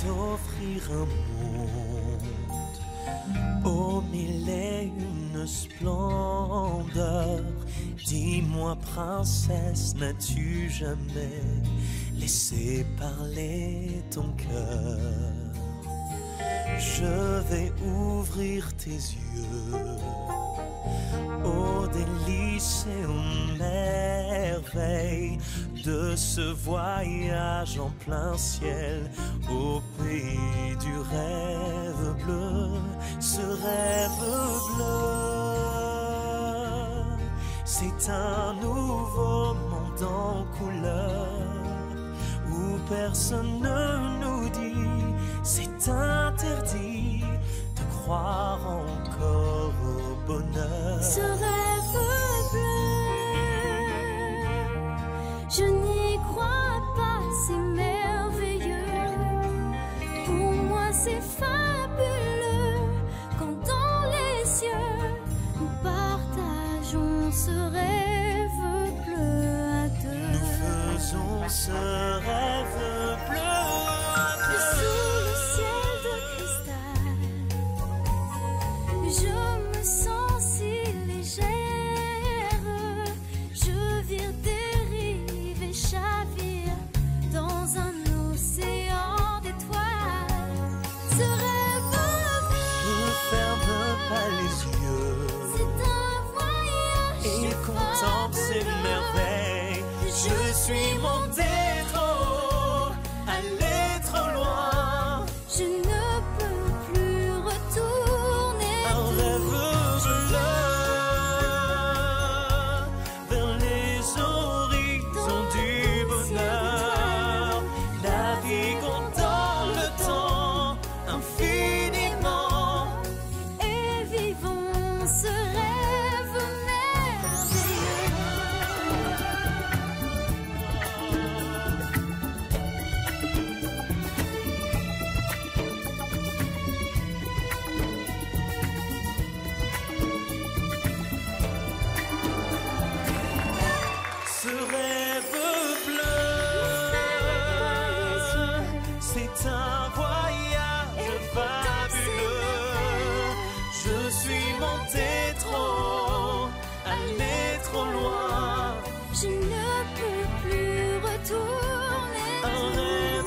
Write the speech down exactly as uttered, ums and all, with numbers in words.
t'offrir un monde aux mille et une splendeurs. Dis-moi, princesse, n'as-tu jamais laissé parler ton cœur? Je vais ouvrir tes yeux aux délices et aux merveilles de ce voyage en plein ciel au pays du rêve bleu, ce rêve bleu. C'est un nouveau monde en couleur où personne ne nous dit c'est interdit de croire encore au bonheur. Ce rêve bleu, je n'y crois pas, c'est merveilleux. Pour moi c'est fabuleux quand dans les cieux nous partageons ce rêve bleu à deux. Nous faisons ce rêve bleu à deux. Sous le ciel de cristal, je me sens si légère. Je vire, dérive et chavire dans un océan d'étoiles. Ce rêve bleu, Ne ferme pas les yeux c'est un voyage et contemple ces merveilles. Je suis monté trop haut, allé trop loin. Je ne peux plus retourner. Un rêve bleu vers les horizons du bonheur. Naviguons dans le temps infiniment. Et vivons ce rêve merveilleux. Ce rêve bleu, c'est un voyage fabuleux. Je suis monté trop haut, allé trop loin. Je ne peux plus retourner. Un rêve